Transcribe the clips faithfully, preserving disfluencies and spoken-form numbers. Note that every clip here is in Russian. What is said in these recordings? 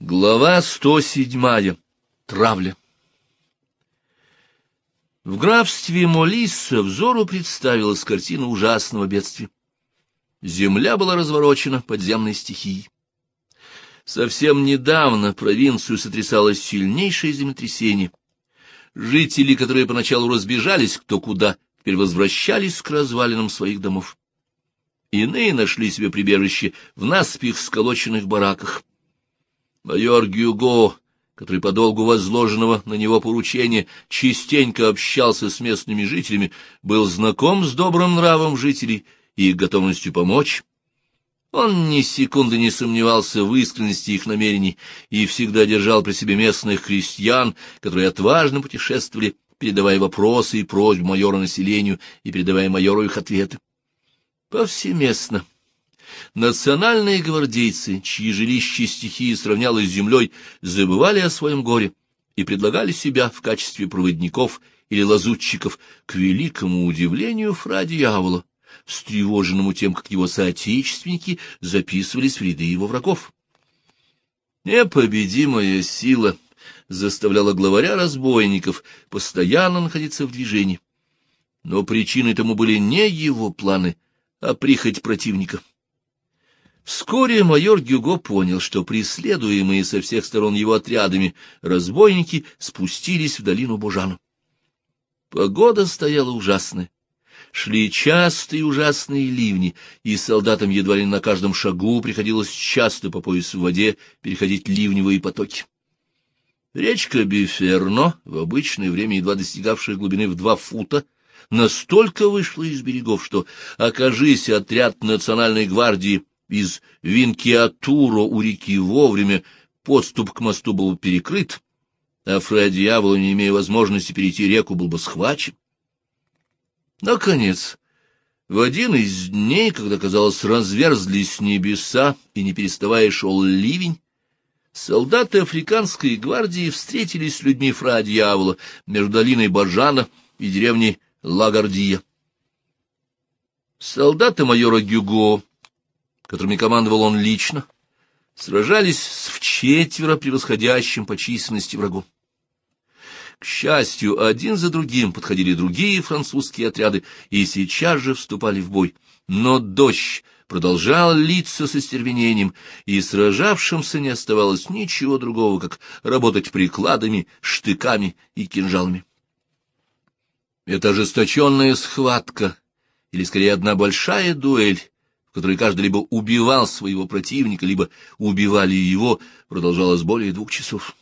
Глава сто седьмая. Травля. В графстве Молисса взору представилась картина ужасного бедствия. Земля была разворочена подземной стихией. Совсем недавно провинцию сотрясало сильнейшее землетрясение. Жители, которые поначалу разбежались кто куда, теперь возвращались к развалинам своих домов. Иные нашли себе прибежище в наспех сколоченных бараках. Майор Гюго, который по долгу возложенного на него поручения частенько общался с местными жителями, был знаком с добрым нравом жителей и их готовностью помочь. Он ни секунды не сомневался в искренности их намерений и всегда держал при себе местных крестьян, которые отважно путешествовали, передавая вопросы и просьбы майора населению и передавая майору их ответы. Повсеместно национальные гвардейцы, чьи жилища стихии сравнялось с землей, забывали о своем горе и предлагали себя в качестве проводников или лазутчиков, к великому удивлению фра Дьявола, встревоженному тем, как его соотечественники записывались в ряды его врагов. Непобедимая сила заставляла главаря разбойников постоянно находиться в движении. Но причиной тому были не его планы, а прихоть противника. Вскоре майор Гюго понял, что преследуемые со всех сторон его отрядами разбойники спустились в долину Бужану. Погода стояла ужасная. Шли частые ужасные ливни, и солдатам едва ли на каждом шагу приходилось часто по пояс в воде переходить ливневые потоки. Речка Биферно, в обычное время едва достигавшая глубины в два фута, настолько вышла из берегов, что, окажись отряд национальной гвардии из Винкиатуро у реки вовремя, подступ к мосту был перекрыт, а фра Дьявола, не имея возможности перейти реку, был бы схвачен. Наконец, в один из дней, когда, казалось, разверзлись небеса и не переставая шел ливень, солдаты африканской гвардии встретились с людьми фра Дьявола между долиной Бажана и деревней Лагардия. Солдаты майора Гюго, которыми командовал он лично, сражались с вчетверо превосходящим по численности врагом. К счастью, один за другим подходили другие французские отряды и сейчас же вступали в бой. Но дождь продолжал литься со стервенением, и сражавшимся не оставалось ничего другого, как работать прикладами, штыками и кинжалами. Эта ожесточенная схватка, или скорее одна большая дуэль, в которой каждый либо убивал своего противника, либо убивали его, продолжалась более двух часов.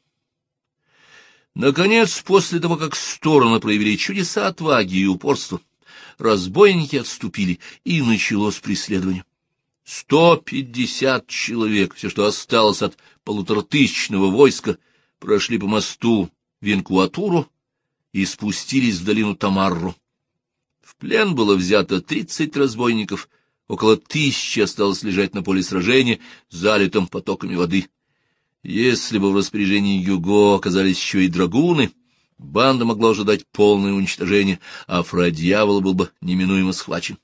Наконец, после того, как стороны проявили чудеса отваги и упорства, разбойники отступили, и началось преследование. Сто пятьдесят человек, все, что осталось от полуторатысячного войска, прошли по мосту Винкуатуру и спустились в долину Тамарру. В плен было взято тридцать разбойников, около тысячи осталось лежать на поле сражения, залитом потоками воды. Если бы в распоряжении Гюго оказались еще и драгуны, банда могла ожидать полное уничтожение, а фра Дьявола был бы неминуемо схвачен.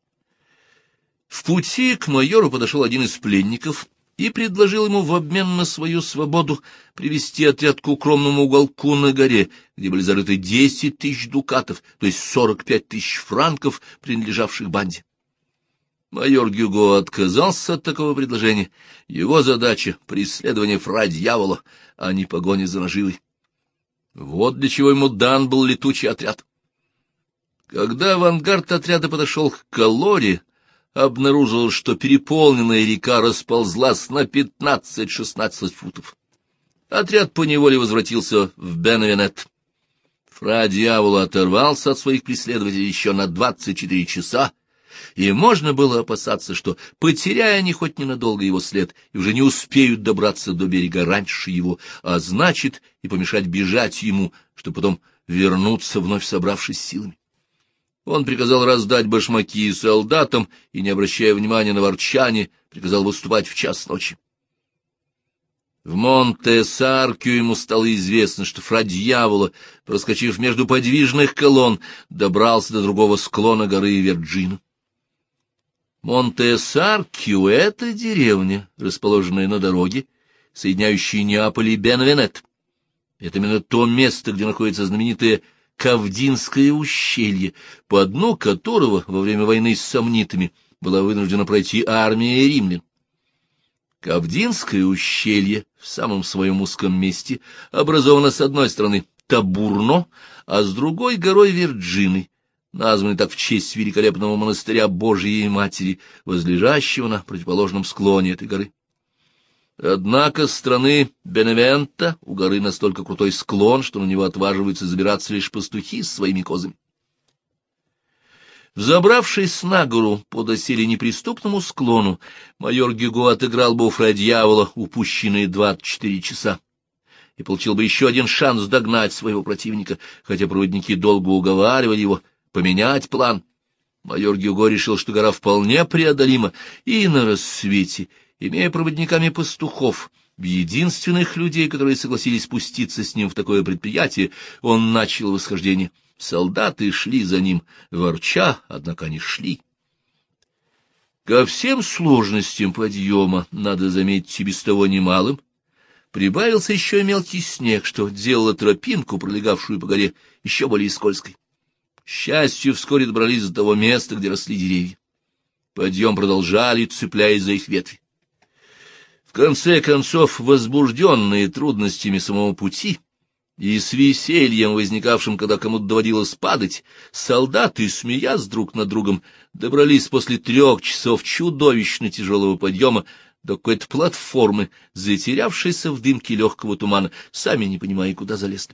В пути к майору подошел один из пленников и предложил ему в обмен на свою свободу привести отряд к укромному уголку на горе, где были зарыты десять тысяч дукатов, то есть сорок пять тысяч франков, принадлежавших банде. Майор Гюго отказался от такого предложения. Его задача — преследование фра Дьявола, а не погоня за наживой. Вот для чего ему дан был летучий отряд. Когда авангард отряда подошел к Калоре, обнаружил, что переполненная река расползлась на пятнадцать-шестнадцать футов. Отряд поневоле возвратился в Беневенет. Фра Дьявола оторвался от своих преследователей еще на двадцать четыре часа, и можно было опасаться, что, потеряя они хоть ненадолго его след, и уже не успеют добраться до берега раньше его, а значит, и помешать бежать ему, чтобы потом вернуться, вновь собравшись силами. Он приказал раздать башмаки солдатам и, не обращая внимания на ворчание, приказал выступать в час ночи. В Монте-Саркио ему стало известно, что фра Дьявола, проскочив между подвижных колонн, добрался до другого склона горы Верджино. Монте-Саркио — это деревня, расположенная на дороге, соединяющий Неаполь и Бенвенет. Это именно то место, где находится знаменитое Кавдинское ущелье, по дну которого во время войны с сомнитами была вынуждена пройти армия римлян. Кавдинское ущелье в самом своем узком месте образовано с одной стороны Табурно, а с другой — горой Верджины, названной так в честь великолепного монастыря Божией Матери, возлежащего на противоположном склоне этой горы. Однако с стороны Беневента у горы настолько крутой склон, что на него отваживаются забираться лишь пастухи с своими козами. Взобравшись на гору по доселе неприступному склону, майор Гюго отыграл бы у фра-дьявола упущенные двадцать четыре часа и получил бы еще один шанс догнать своего противника, хотя проводники долго уговаривали его поменять план. Майор Гюго решил, что гора вполне преодолима, и на рассвете, имея проводниками пастухов, единственных людей, которые согласились спуститься с ним в такое предприятие, он начал восхождение. Солдаты шли за ним, ворча, однако они шли. Ко всем сложностям подъема, надо заметить, и без того немалым, прибавился еще и мелкий снег, что делало тропинку, пролегавшую по горе, еще более скользкой. К счастью, вскоре добрались до того места, где росли деревья. Подъем продолжали, цепляясь за их ветви. В конце концов, возбужденные трудностями самого пути и с весельем, возникавшим, когда кому-то доводилось падать, солдаты, смеясь друг над другом, добрались после трех часов чудовищно тяжелого подъема до какой-то платформы, затерявшейся в дымке легкого тумана, сами не понимая, куда залезли.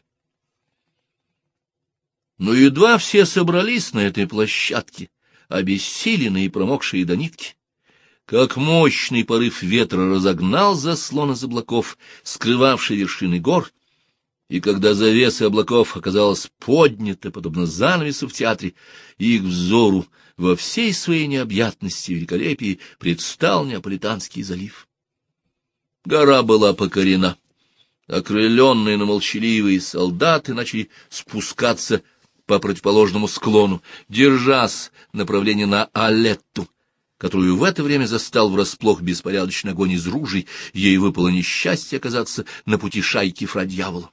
Но едва все собрались на этой площадке, обессиленные и промокшие до нитки, как мощный порыв ветра разогнал заслон из облаков, скрывавший вершины гор, и когда завеса облаков оказалась поднята, подобно занавесу в театре, их взору во всей своей необъятности и великолепии предстал Неаполитанский залив. Гора была покорена. Окрыленные, но молчаливые солдаты начали спускаться по противоположному склону, держась направление на Алетту, которую в это время застал врасплох беспорядочный огонь из ружей. Ей выпало несчастье оказаться на пути шайки фра-дьявола.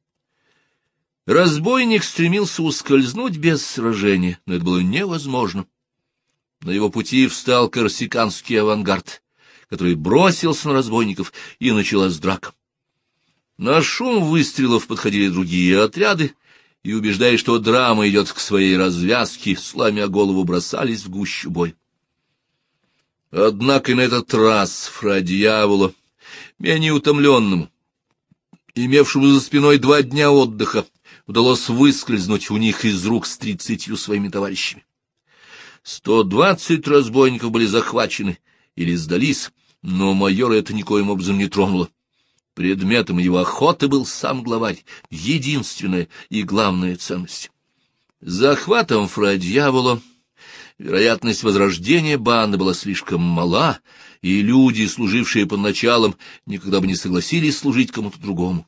Разбойник стремился ускользнуть без сражения, но это было невозможно. На его пути встал корсиканский авангард, который бросился на разбойников, и началась драка. На шум выстрелов подходили другие отряды, и, убеждая, что драма идет к своей развязке, сломя голову, бросались в гущу боя. Однако и на этот раз фра-дьявола, менее утомленному, имевшему за спиной два дня отдыха, удалось выскользнуть у них из рук с тридцатью своими товарищами. Сто двадцать разбойников были захвачены или сдались, но майора это никоим образом не тронуло. Предметом его охоты был сам главарь, единственная и главная ценность. С захватом фра-дьявола вероятность возрождения банды была слишком мала, и люди, служившие под началом, никогда бы не согласились служить кому-то другому.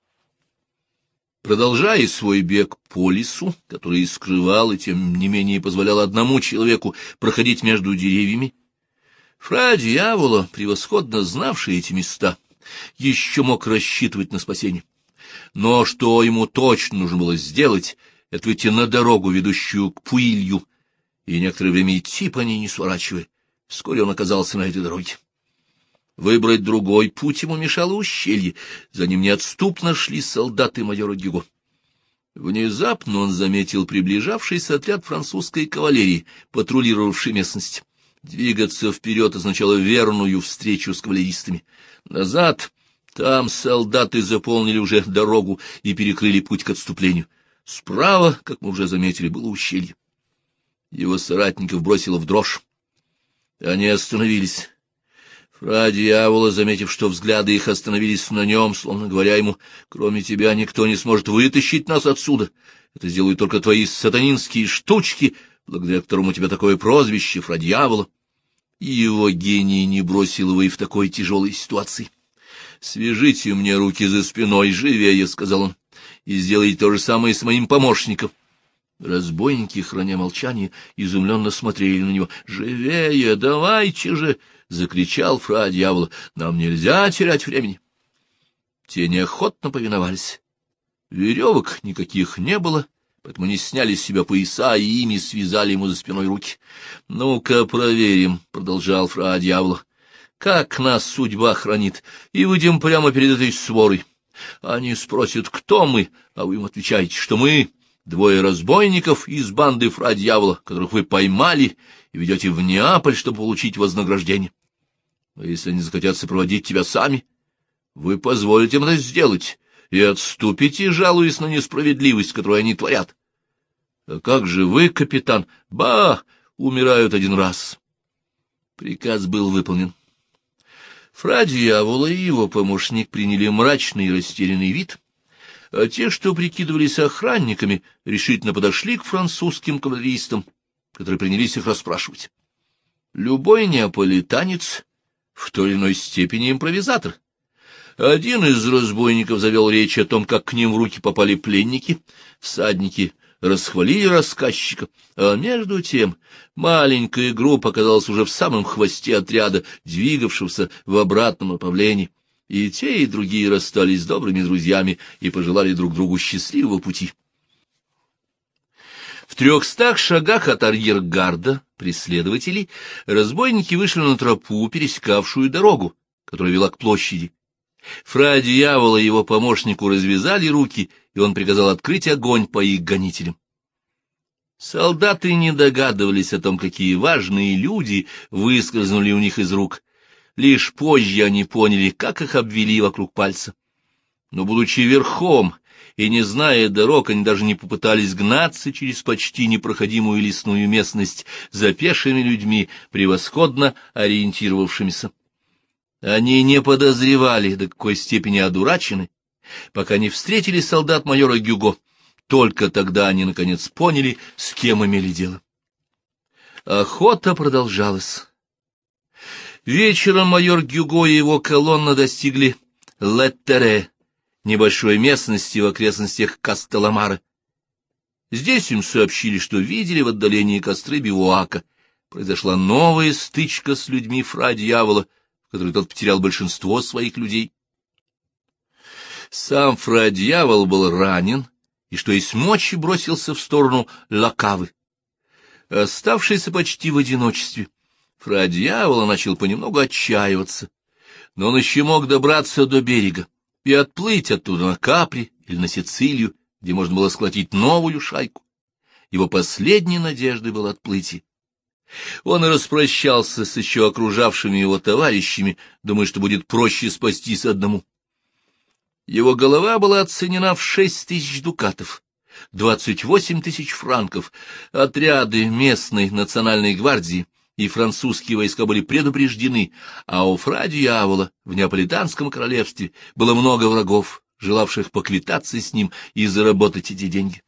Продолжая свой бег по лесу, который скрывал и тем не менее позволял одному человеку проходить между деревьями, фра-дьявола, превосходно знавший эти места, еще мог рассчитывать на спасение. Но что ему точно нужно было сделать, это выйти на дорогу, ведущую к Пуилью, и некоторое время идти по ней, не сворачивая. Вскоре он оказался на этой дороге. Выбрать другой путь ему мешало ущелье, за ним неотступно шли солдаты майора Гюго. Внезапно он заметил приближавшийся отряд французской кавалерии, патрулировавший местность. Двигаться вперед означало верную встречу с кавалеристами. Назад, там солдаты заполнили уже дорогу и перекрыли путь к отступлению. Справа, как мы уже заметили, было ущелье. Его соратников бросило в дрожь. Они остановились. Фра-дьявола, заметив, что взгляды их остановились на нем, словно говоря ему: «Кроме тебя никто не сможет вытащить нас отсюда. Это сделают только твои сатанинские штучки, благодаря которым у тебя такое прозвище Фра-дьявола». И его гений не бросил его и в такой тяжелой ситуации. «Свяжите мне руки за спиной, живее», — сказал он, — «и сделайте то же самое с моим помощником». Разбойники, храня молчание, изумленно смотрели на него. «Живее, давайте же!» — закричал фра-дьявола. «Нам нельзя терять времени». Те неохотно повиновались. Веревок никаких не было, поэтому они сняли с себя пояса и ими связали ему за спиной руки. — Ну-ка проверим, — продолжал фра Дьявола, — как нас судьба хранит, и выйдем прямо перед этой сворой. Они спросят, кто мы, а вы им отвечаете, что мы двое разбойников из банды фра Дьявола, которых вы поймали и ведете в Неаполь, чтобы получить вознаграждение. А если они захотят сопроводить тебя сами, вы позволите им это сделать и отступите, жалуясь на несправедливость, которую они творят. А как же вы, капитан? Ба! Умирают один раз. Приказ был выполнен. Фра Дьявола и его помощник приняли мрачный и растерянный вид, а те, что прикидывались охранниками, решительно подошли к французским кавалеристам, которые принялись их расспрашивать. Любой неаполитанец в той или иной степени импровизатор. Один из разбойников завел речь о том, как к ним в руки попали пленники, всадники расхвалили рассказчика, а между тем маленькая группа оказалась уже в самом хвосте отряда, двигавшегося в обратном направлении, и те, и другие расстались с добрыми друзьями и пожелали друг другу счастливого пути. В трехстах шагах от арьергарда преследователей разбойники вышли на тропу, пересекавшую дорогу, которая вела к площади. Фра Дьявола и его помощнику развязали руки, и он приказал открыть огонь по их гонителям. Солдаты не догадывались о том, какие важные люди выскользнули у них из рук. Лишь позже они поняли, как их обвели вокруг пальца. Но, будучи верхом и не зная дорог, они даже не попытались гнаться через почти непроходимую лесную местность за пешими людьми, превосходно ориентировавшимися. Они не подозревали, до какой степени одурачены, пока не встретили солдат майора Гюго. Только тогда они, наконец, поняли, с кем имели дело. Охота продолжалась. Вечером майор Гюго и его колонна достигли Леттере, небольшой местности в окрестностях Кастелламара. Здесь им сообщили, что видели в отдалении костры бивуака. Произошла новая стычка с людьми фра Дьявола, в которой тот потерял большинство своих людей. Сам фра Дьявол был ранен, и что есть мочи бросился в сторону Лакавы. Оставшийся почти в одиночестве, фра Дьявола начал понемногу отчаиваться, но он еще мог добраться до берега и отплыть оттуда на Капри или на Сицилию, где можно было сколотить новую шайку. Его последней надеждой было отплытие. Он распрощался с еще окружавшими его товарищами, думая, что будет проще спастись одному. Его голова была оценена в шесть тысяч дукатов, двадцать восемь тысяч франков. Отряды местной национальной гвардии и французские войска были предупреждены, а у фра Дьявола в Неаполитанском королевстве было много врагов, желавших поквитаться с ним и заработать эти деньги.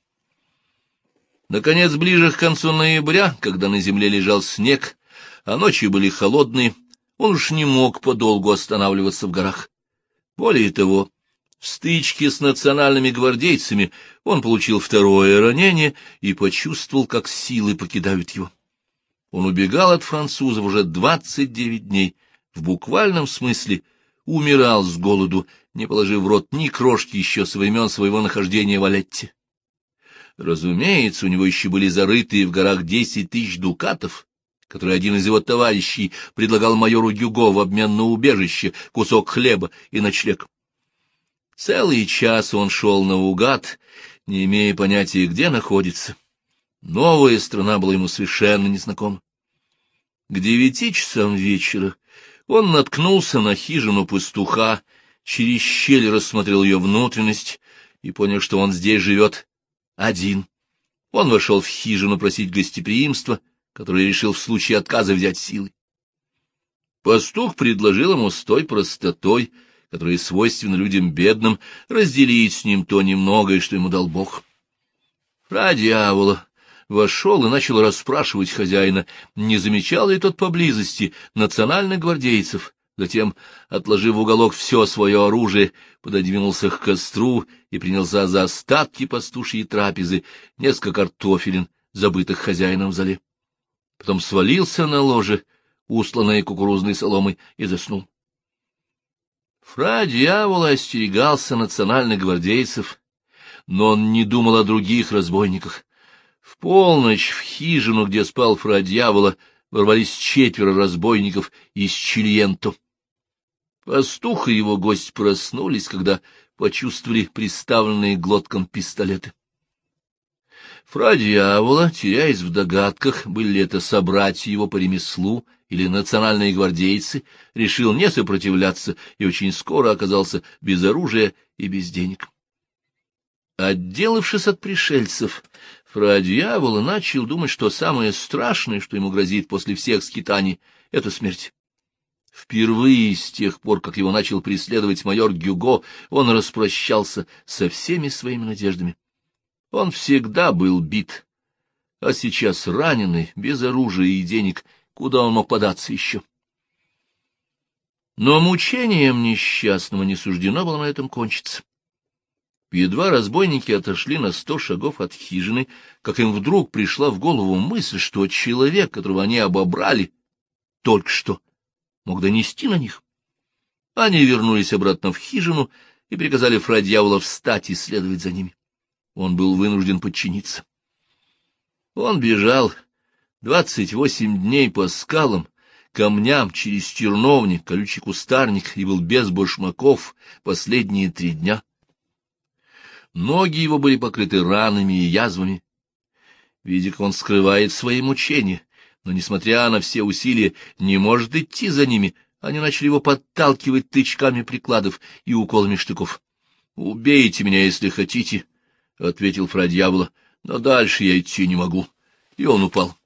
Наконец, ближе к концу ноября, когда на земле лежал снег, а ночи были холодные, он уж не мог подолгу останавливаться в горах. Более того, в стычке с национальными гвардейцами он получил второе ранение и почувствовал, как силы покидают его. Он убегал от французов уже двадцать девять дней, в буквальном смысле умирал с голоду, не положив в рот ни крошки еще со времен своего нахождения в Алетте. Разумеется, у него еще были зарытые в горах десять тысяч дукатов, которые один из его товарищей предлагал майору Гюго в обмен на убежище, кусок хлеба и ночлег. Целый час он шел наугад, не имея понятия, где находится. Новая страна была ему совершенно незнакома. К девяти часам вечера он наткнулся на хижину пастуха, через щель рассмотрел ее внутренность и понял, что он здесь живет один. Он вошел в хижину просить гостеприимства, которое решил в случае отказа взять силой. Пастух предложил ему с той простотой, которая свойственна людям бедным, разделить с ним то немногое, что ему дал Бог. Фра Дьявола вошел и начал расспрашивать хозяина, не замечал ли тот поблизости национальных гвардейцев. Затем, отложив в уголок все свое оружие, пододвинулся к костру и принялся за остатки пастушьей трапезы, несколько картофелин, забытых хозяином в зале. Потом свалился на ложе, устланное кукурузной соломой, и заснул. Фра Дьявола остерегался национальных гвардейцев, но он не думал о других разбойниках. В полночь в хижину, где спал Фра Дьявола, ворвались четверо разбойников из Чильенто. Пастух и его гость проснулись, когда почувствовали приставленные к глоткам пистолеты. Фра Дьявола, теряясь в догадках, были ли это собратья его по ремеслу или национальные гвардейцы, решил не сопротивляться и очень скоро оказался без оружия и без денег. Отделавшись от пришельцев, Фра Дьявола начал думать, что самое страшное, что ему грозит после всех скитаний, — это смерть. Впервые с тех пор, как его начал преследовать майор Гюго, он распрощался со всеми своими надеждами. Он всегда был бит, а сейчас раненый, без оружия и денег, куда он мог податься еще? Но мучением несчастного не суждено было на этом кончиться. Едва разбойники отошли на сто шагов от хижины, как им вдруг пришла в голову мысль, что человек, которого они обобрали, только что мог донести на них. Они вернулись обратно в хижину и приказали Фра Дьявола встать и следовать за ними. Он был вынужден подчиниться. Он бежал двадцать восемь дней по скалам, камням, через терновник, колючий кустарник, и был без башмаков последние три дня. Ноги его были покрыты ранами и язвами. Видя, как он скрывает свои мучения, но, несмотря на все усилия, не может идти за ними, они начали его подталкивать тычками прикладов и уколами штыков. — Убейте меня, если хотите, — ответил Фра Дьявола, — но дальше я идти не могу. И он упал.